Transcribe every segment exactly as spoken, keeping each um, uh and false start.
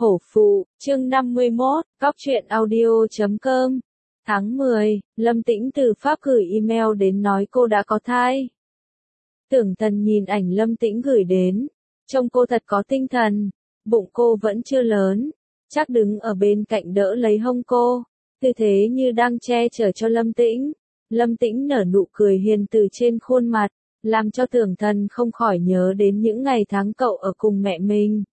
Hổ Phụ, chương năm mươi mốt, Góc truyện audio chấm com. Tháng mười, Lâm Tĩnh từ Pháp gửi email đến nói cô đã có thai. Tưởng Thần nhìn ảnh Lâm Tĩnh gửi đến, trông cô thật có tinh thần, bụng cô vẫn chưa lớn, chắc đứng ở bên cạnh đỡ lấy hông cô, tư thế như đang che chở cho Lâm Tĩnh. Lâm Tĩnh nở nụ cười hiền từ trên khuôn mặt, làm cho Tưởng Thần không khỏi nhớ đến những ngày tháng cậu ở cùng mẹ mình.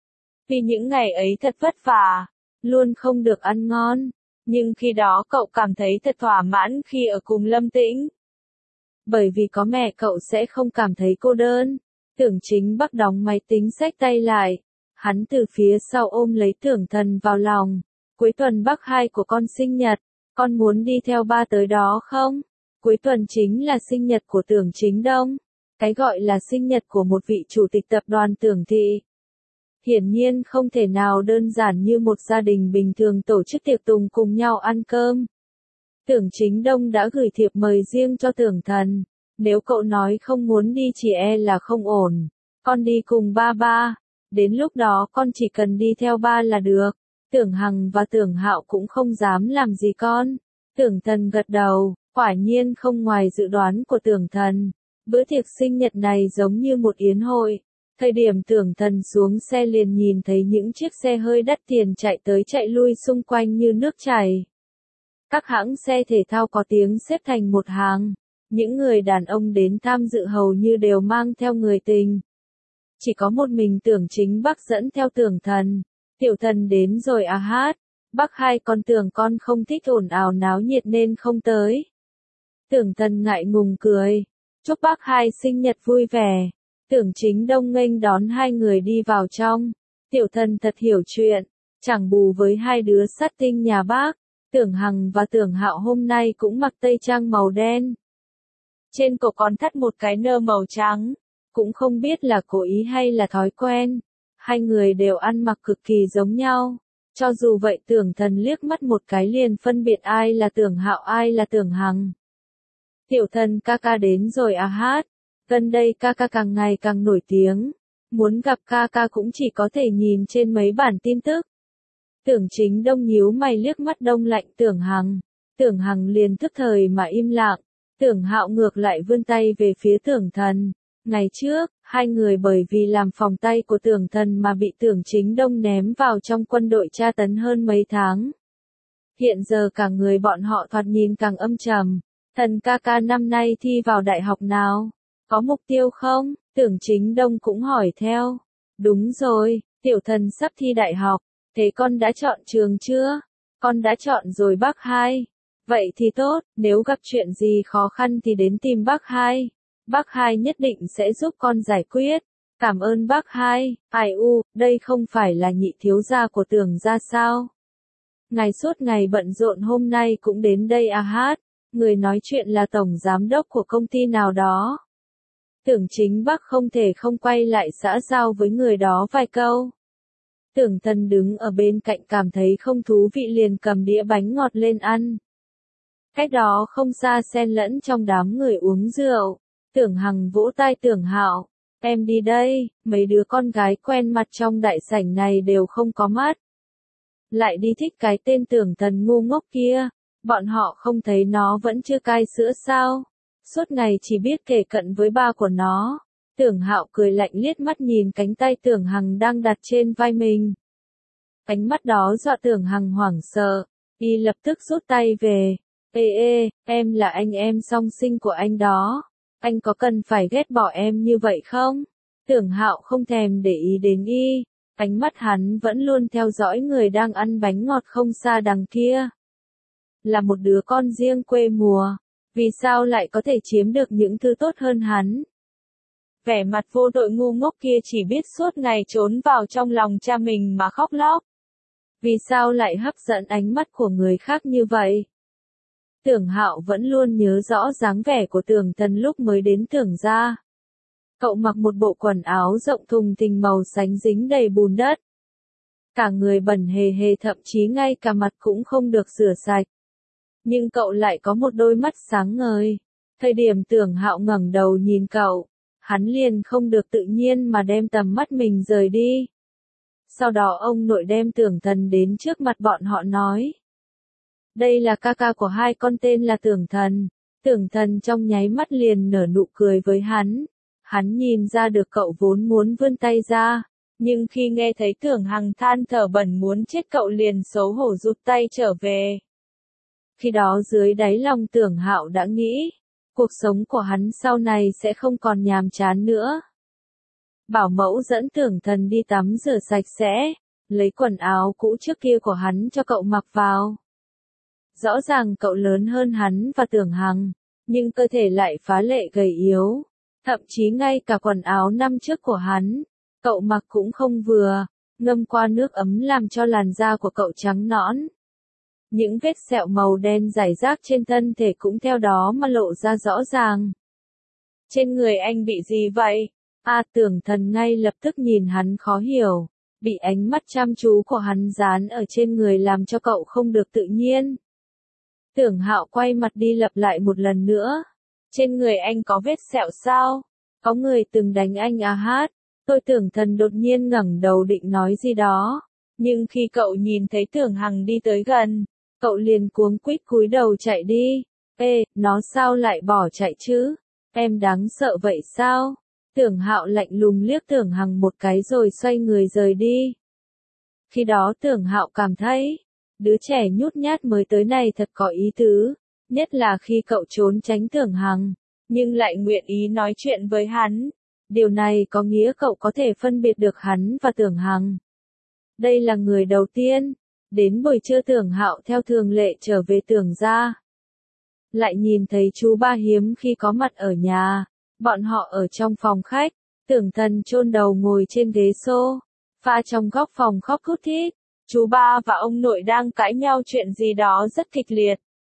Vì những ngày ấy thật vất vả, luôn không được ăn ngon, nhưng khi đó cậu cảm thấy thật thỏa mãn khi ở cùng Lâm Tĩnh. Bởi vì có mẹ cậu sẽ không cảm thấy cô đơn. Tưởng Chính Bắc đóng máy tính xách tay lại, hắn từ phía sau ôm lấy Tưởng Thần vào lòng. Cuối tuần bác hai của con sinh nhật, con muốn đi theo ba tới đó không? Cuối tuần chính là sinh nhật của Tưởng Chính Đông, cái gọi là sinh nhật của một vị chủ tịch tập đoàn Tưởng Thị. Hiển nhiên không thể nào đơn giản như một gia đình bình thường tổ chức tiệc tùng cùng nhau ăn cơm. Tưởng Chính Đông đã gửi thiệp mời riêng cho Tưởng Thần, nếu cậu nói không muốn đi chỉ e là không ổn, con đi cùng ba ba, đến lúc đó con chỉ cần đi theo ba là được. Tưởng Hằng và Tưởng Hạo cũng không dám làm gì con. Tưởng Thần gật đầu, quả nhiên không ngoài dự đoán của Tưởng Thần, bữa tiệc sinh nhật này giống như một yến hội. Thời điểm Tưởng Thần xuống xe liền nhìn thấy những chiếc xe hơi đắt tiền chạy tới chạy lui xung quanh như nước chảy. Các hãng xe thể thao có tiếng xếp thành một hàng, những người đàn ông đến tham dự hầu như đều mang theo người tình. Chỉ có một mình Tưởng Chính Bắc dẫn theo Tưởng Thần. Tiểu Thần đến rồi à hát, bác hai con tưởng con không thích ồn ào náo nhiệt nên không tới. Tưởng Thần ngại ngùng cười, chúc bác hai sinh nhật vui vẻ. Tưởng Chính Đông nghênh đón hai người đi vào trong. Tiểu Thần thật hiểu chuyện, chẳng bù với hai đứa sát tinh nhà bác. Tưởng Hằng và Tưởng Hạo hôm nay cũng mặc tây trang màu đen. Trên cổ còn thắt một cái nơ màu trắng, cũng không biết là cố ý hay là thói quen. Hai người đều ăn mặc cực kỳ giống nhau. Cho dù vậy Tưởng Thần liếc mắt một cái liền phân biệt ai là Tưởng Hạo ai là Tưởng Hằng. Tiểu Thần ca ca đến rồi à hát. Gần đây ca ca càng ngày càng nổi tiếng, muốn gặp ca ca cũng chỉ có thể nhìn trên mấy bản tin tức. Tưởng Chính Đông nhíu mày liếc mắt đông lạnh Tưởng Hằng, Tưởng Hằng liền tức thời mà im lặng. Tưởng Hạo ngược lại vươn tay về phía Tưởng Thần. Ngày trước, hai người bởi vì làm phòng tay của Tưởng Thần mà bị Tưởng Chính Đông ném vào trong quân đội tra tấn hơn mấy tháng. Hiện giờ cả người bọn họ thoạt nhìn càng âm trầm. Thần ca ca năm nay thi vào đại học nào? Có mục tiêu không? Tưởng Chính Đông cũng hỏi theo. Đúng rồi, Tiểu Thần sắp thi đại học. Thế con đã chọn trường chưa? Con đã chọn rồi bác hai. Vậy thì tốt, nếu gặp chuyện gì khó khăn thì đến tìm bác hai. Bác hai nhất định sẽ giúp con giải quyết. Cảm ơn bác hai. Ai u, đây không phải là nhị thiếu gia của Tưởng gia sao? Ngày suốt ngày bận rộn hôm nay cũng đến đây à hát. Người nói chuyện là tổng giám đốc của công ty nào đó. Tưởng Chính Bắc không thể không quay lại xã giao với người đó vài câu. Tưởng Thần đứng ở bên cạnh cảm thấy không thú vị liền cầm đĩa bánh ngọt lên ăn. Cách đó không xa xen lẫn trong đám người uống rượu. Tưởng Hằng vỗ tay Tưởng Hạo, em đi đây, mấy đứa con gái quen mặt trong đại sảnh này đều không có mắt. Lại đi thích cái tên Tưởng Thần ngu ngốc kia, bọn họ không thấy nó vẫn chưa cai sữa sao? Suốt ngày chỉ biết kể cận với ba của nó. Tưởng Hạo cười lạnh liếc mắt nhìn cánh tay Tưởng Hằng đang đặt trên vai mình. Ánh mắt đó dọa Tưởng Hằng hoảng sợ, y lập tức rút tay về. Ê ê, em là anh em song sinh của anh đó. Anh có cần phải ghét bỏ em như vậy không? Tưởng Hạo không thèm để ý đến y, ánh mắt hắn vẫn luôn theo dõi người đang ăn bánh ngọt không xa đằng kia. Là một đứa con riêng quê mùa, vì sao lại có thể chiếm được những thứ tốt hơn hắn? Vẻ mặt vô tội ngu ngốc kia chỉ biết suốt ngày trốn vào trong lòng cha mình mà khóc lóc. Vì sao lại hấp dẫn ánh mắt của người khác như vậy? Tưởng Hạo vẫn luôn nhớ rõ dáng vẻ của Tưởng Thần lúc mới đến Tưởng gia. Cậu mặc một bộ quần áo rộng thùng thình màu xanh dính đầy bùn đất. Cả người bẩn hề hề thậm chí ngay cả mặt cũng không được rửa sạch. Nhưng cậu lại có một đôi mắt sáng ngời. Thời điểm Tưởng Hạo ngẩng đầu nhìn cậu, hắn liền không được tự nhiên mà đem tầm mắt mình rời đi. Sau đó ông nội đem Tưởng Thần đến trước mặt bọn họ nói. Đây là ca ca của hai con tên là Tưởng Thần. Tưởng Thần trong nháy mắt liền nở nụ cười với hắn. Hắn nhìn ra được cậu vốn muốn vươn tay ra. Nhưng khi nghe thấy Tưởng Hằng than thở bẩn muốn chết cậu liền xấu hổ rụt tay trở về. Khi đó dưới đáy lòng Tưởng Hạo đã nghĩ. Cuộc sống của hắn sau này sẽ không còn nhàm chán nữa. Bảo mẫu dẫn Tưởng Thần đi tắm rửa sạch sẽ. Lấy quần áo cũ trước kia của hắn cho cậu mặc vào. Rõ ràng cậu lớn hơn hắn và Tưởng Hằng, nhưng cơ thể lại phá lệ gầy yếu. Thậm chí ngay cả quần áo năm trước của hắn, cậu mặc cũng không vừa, ngâm qua nước ấm làm cho làn da của cậu trắng nõn. Những vết sẹo màu đen rải rác trên thân thể cũng theo đó mà lộ ra rõ ràng. Trên người anh bị gì vậy? A Tưởng Thần ngay lập tức nhìn hắn khó hiểu, bị ánh mắt chăm chú của hắn dán ở trên người làm cho cậu không được tự nhiên. Tưởng Hạo quay mặt đi lặp lại một lần nữa. Trên người anh có vết sẹo sao? Có người từng đánh anh à hát? Tôi Tưởng Thần đột nhiên ngẩng đầu định nói gì đó. Nhưng khi cậu nhìn thấy Tưởng Hằng đi tới gần, cậu liền cuống quýt cúi đầu chạy đi. Ê, nó sao lại bỏ chạy chứ? Em đáng sợ vậy sao? Tưởng Hạo lạnh lùng liếc Tưởng Hằng một cái rồi xoay người rời đi. Khi đó Tưởng Hạo cảm thấy, đứa trẻ nhút nhát mới tới này thật có ý tứ, nhất là khi cậu trốn tránh Tưởng Hằng, nhưng lại nguyện ý nói chuyện với hắn. Điều này có nghĩa cậu có thể phân biệt được hắn và Tưởng Hằng. Đây là người đầu tiên. Đến buổi trưa Tưởng Hạo theo thường lệ trở về Tưởng gia. Lại nhìn thấy chú ba hiếm khi có mặt ở nhà. Bọn họ ở trong phòng khách. Tưởng Thần chôn đầu ngồi trên ghế xô. Pha trong góc phòng khóc thút thít. Chú ba và ông nội đang cãi nhau chuyện gì đó rất kịch liệt.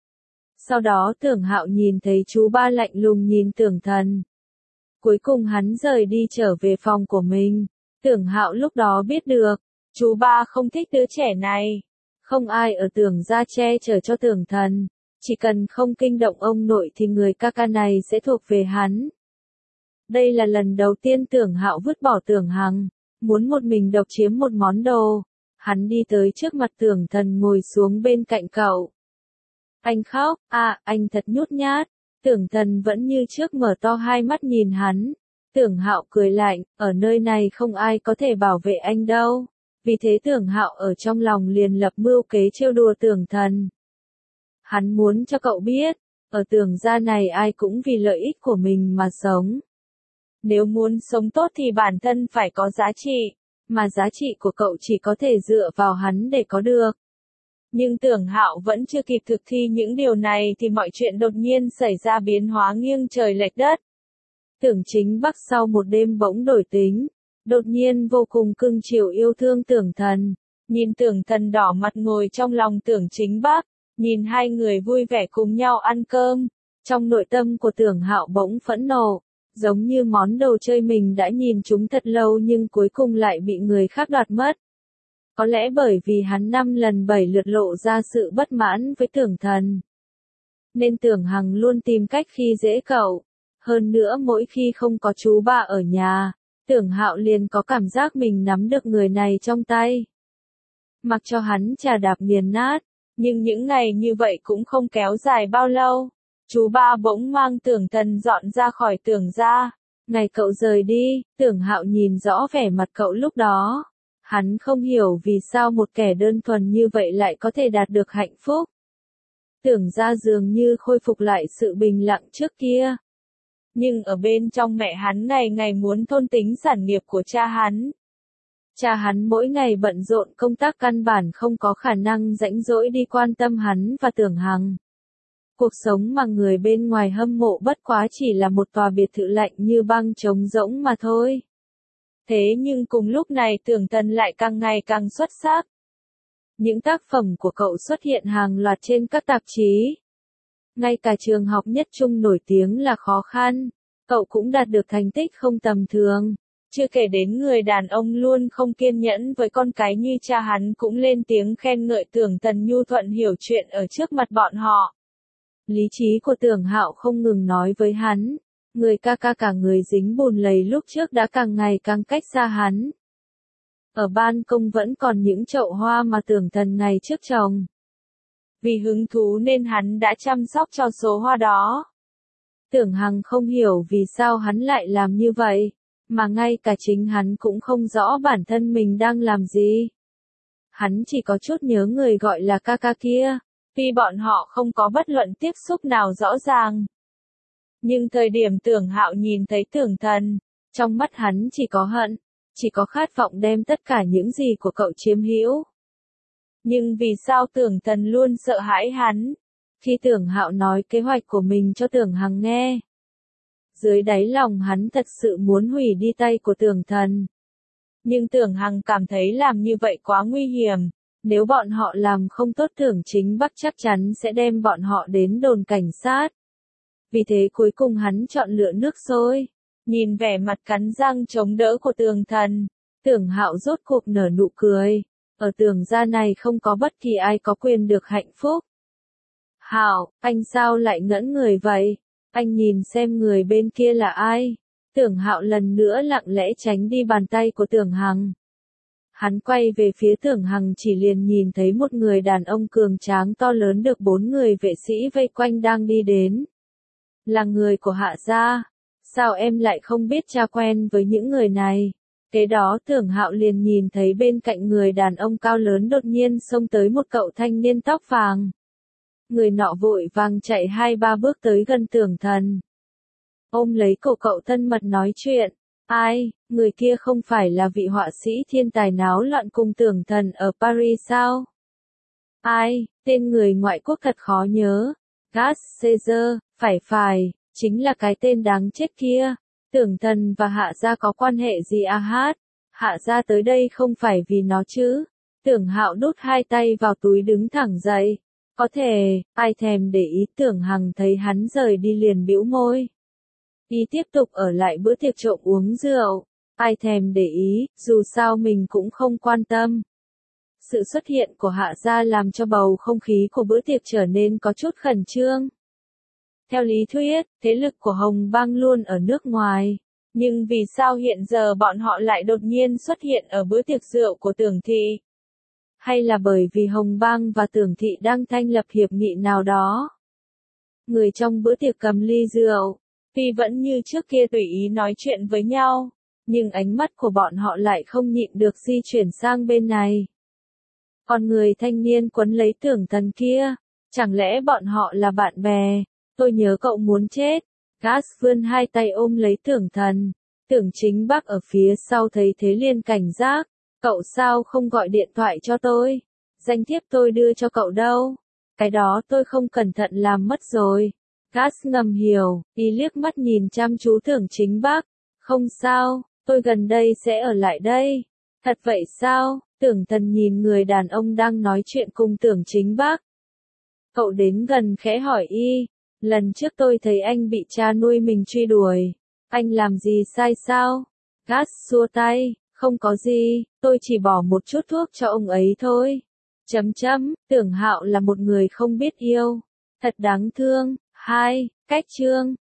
Sau đó Tưởng Hạo nhìn thấy chú ba lạnh lùng nhìn Tưởng Thần. Cuối cùng hắn rời đi trở về phòng của mình. Tưởng Hạo lúc đó biết được, chú ba không thích đứa trẻ này. Không ai ở Tưởng gia che chở cho Tưởng Thần. Chỉ cần không kinh động ông nội thì người ca ca này sẽ thuộc về hắn. Đây là lần đầu tiên Tưởng Hạo vứt bỏ Tưởng Hằng, muốn một mình độc chiếm một món đồ. Hắn đi tới trước mặt Tưởng Thần ngồi xuống bên cạnh cậu. Anh khóc, à, anh thật nhút nhát. Tưởng Thần vẫn như trước mở to hai mắt nhìn hắn. Tưởng Hạo cười lạnh, ở nơi này không ai có thể bảo vệ anh đâu. Vì thế Tưởng Hạo ở trong lòng liền lập mưu kế trêu đùa Tưởng Thần. Hắn muốn cho cậu biết, ở Tưởng gia này ai cũng vì lợi ích của mình mà sống. Nếu muốn sống tốt thì bản thân phải có giá trị, mà giá trị của cậu chỉ có thể dựa vào hắn để có được. Nhưng Tưởng Hạo vẫn chưa kịp thực thi những điều này thì mọi chuyện đột nhiên xảy ra biến hóa nghiêng trời lệch đất. Tưởng Chính Bắc sau một đêm bỗng đổi tính, đột nhiên vô cùng cưng chiều yêu thương Tưởng Thần. Nhìn Tưởng Thần đỏ mặt ngồi trong lòng Tưởng Chính Bắc, nhìn hai người vui vẻ cùng nhau ăn cơm, trong nội tâm của Tưởng Hạo bỗng phẫn nộ, giống như món đồ chơi mình đã nhìn chúng thật lâu nhưng cuối cùng lại bị người khác đoạt mất. Có lẽ bởi vì hắn năm lần bảy lượt lộ ra sự bất mãn với Tưởng Thần, nên Tưởng Hằng luôn tìm cách khi dễ cậu. Hơn nữa mỗi khi không có chú ba ở nhà, Tưởng Hạo liền có cảm giác mình nắm được người này trong tay. Mặc cho hắn chà đạp nghiền nát, nhưng những ngày như vậy cũng không kéo dài bao lâu. Chú ba bỗng mang Tưởng Thần dọn ra khỏi Tưởng gia. Ngày cậu rời đi, Tưởng Hạo nhìn rõ vẻ mặt cậu lúc đó. Hắn không hiểu vì sao một kẻ đơn thuần như vậy lại có thể đạt được hạnh phúc. Tưởng gia dường như khôi phục lại sự bình lặng trước kia. Nhưng ở bên trong mẹ hắn ngày ngày muốn thôn tính sản nghiệp của cha hắn. Cha hắn mỗi ngày bận rộn công tác căn bản không có khả năng rãnh rỗi đi quan tâm hắn và Tưởng Hằng. Cuộc sống mà người bên ngoài hâm mộ bất quá chỉ là một tòa biệt thự lạnh như băng trống rỗng mà thôi. Thế nhưng cùng lúc này Tưởng Thần lại càng ngày càng xuất sắc. Những tác phẩm của cậu xuất hiện hàng loạt trên các tạp chí. Ngay cả trường học nhất trung nổi tiếng là khó khăn, cậu cũng đạt được thành tích không tầm thường. Chưa kể đến người đàn ông luôn không kiên nhẫn với con cái như cha hắn cũng lên tiếng khen ngợi Tưởng Thần nhu thuận hiểu chuyện ở trước mặt bọn họ. Lý trí của Tưởng Hạo không ngừng nói với hắn, người ca ca cả người dính bùn lầy lúc trước đã càng ngày càng cách xa hắn. Ở ban công vẫn còn những chậu hoa mà Tưởng Thần ngày trước trồng. Vì hứng thú nên hắn đã chăm sóc cho số hoa đó. Tưởng Hằng không hiểu vì sao hắn lại làm như vậy, mà ngay cả chính hắn cũng không rõ bản thân mình đang làm gì. Hắn chỉ có chút nhớ người gọi là ca ca kia, vì bọn họ không có bất luận tiếp xúc nào rõ ràng. Nhưng thời điểm Tưởng Hạo nhìn thấy Tưởng Thần, trong mắt hắn chỉ có hận, chỉ có khát vọng đem tất cả những gì của cậu chiếm hữu. Nhưng vì sao Tưởng Thần luôn sợ hãi hắn? Khi Tưởng Hạo nói kế hoạch của mình cho Tưởng Hằng nghe, dưới đáy lòng hắn thật sự muốn hủy đi tay của Tưởng Thần. Nhưng Tưởng Hằng cảm thấy làm như vậy quá nguy hiểm, nếu bọn họ làm không tốt Tưởng Chính Bắc chắc chắn sẽ đem bọn họ đến đồn cảnh sát. Vì thế cuối cùng hắn chọn lựa nước sôi. Nhìn vẻ mặt cắn răng chống đỡ của Tưởng Thần, Tưởng Hạo rốt cuộc nở nụ cười. Ở Tưởng gia này không có bất kỳ ai có quyền được hạnh phúc. Hạo, anh sao lại ngẩn người vậy? Anh nhìn xem người bên kia là ai? Tưởng Hạo lần nữa lặng lẽ tránh đi bàn tay của Tưởng Hằng. Hắn quay về phía Tưởng Hằng chỉ liền nhìn thấy một người đàn ông cường tráng to lớn được bốn người vệ sĩ vây quanh đang đi đến. Là người của Hạ gia. Sao em lại không biết cha quen với những người này? Kế đó Tưởng Hạo liền nhìn thấy bên cạnh người đàn ông cao lớn đột nhiên xông tới một cậu thanh niên tóc vàng. Người nọ vội vàng chạy hai ba bước tới gần Tưởng Thần. Ôm lấy cổ cậu thân mật nói chuyện. Ai, người kia không phải là vị họa sĩ thiên tài náo loạn cùng Tưởng Thần ở Paris sao? Ai, tên người ngoại quốc thật khó nhớ. Gas Caesar, phải phải, chính là cái tên đáng chết kia. Tưởng Thần và Hạ gia có quan hệ gì à hát? Hạ gia tới đây không phải vì nó chứ? Tưởng Hạo đút hai tay vào túi đứng thẳng dậy. Có thể, ai thèm để ý. Tưởng Hằng thấy hắn rời đi liền bĩu môi. Y tiếp tục ở lại bữa tiệc trộm uống rượu. Ai thèm để ý, dù sao mình cũng không quan tâm. Sự xuất hiện của Hạ gia làm cho bầu không khí của bữa tiệc trở nên có chút khẩn trương. Theo lý thuyết, thế lực của Hồng Bang luôn ở nước ngoài. Nhưng vì sao hiện giờ bọn họ lại đột nhiên xuất hiện ở bữa tiệc rượu của Tưởng Thị? Hay là bởi vì Hồng Bang và Tưởng Thị đang thanh lập hiệp nghị nào đó? Người trong bữa tiệc cầm ly rượu, tuy vẫn như trước kia tùy ý nói chuyện với nhau, nhưng ánh mắt của bọn họ lại không nhịn được di chuyển sang bên này. Còn người thanh niên quấn lấy Tưởng Thần kia, chẳng lẽ bọn họ là bạn bè? Tôi nhớ cậu muốn chết. Gas vươn hai tay ôm lấy Tưởng Thần. Tưởng Chính Bắc ở phía sau thấy thế liền cảnh giác. Cậu sao không gọi điện thoại cho tôi? Danh thiếp tôi đưa cho cậu đâu? Cái đó tôi không cẩn thận làm mất rồi. Gas ngầm hiểu, y liếc mắt nhìn chăm chú Tưởng Chính Bắc. Không sao, tôi gần đây sẽ ở lại đây. Thật vậy sao? Tưởng Thần nhìn người đàn ông đang nói chuyện cùng Tưởng Chính Bắc. Cậu đến gần khẽ hỏi y. Lần trước tôi thấy anh bị cha nuôi mình truy đuổi. Anh làm gì sai sao? Gas xua tay. Không có gì, tôi chỉ bỏ một chút thuốc cho ông ấy thôi. Chấm chấm, Tưởng Hạo là một người không biết yêu. Thật đáng thương. Hai, cách chương.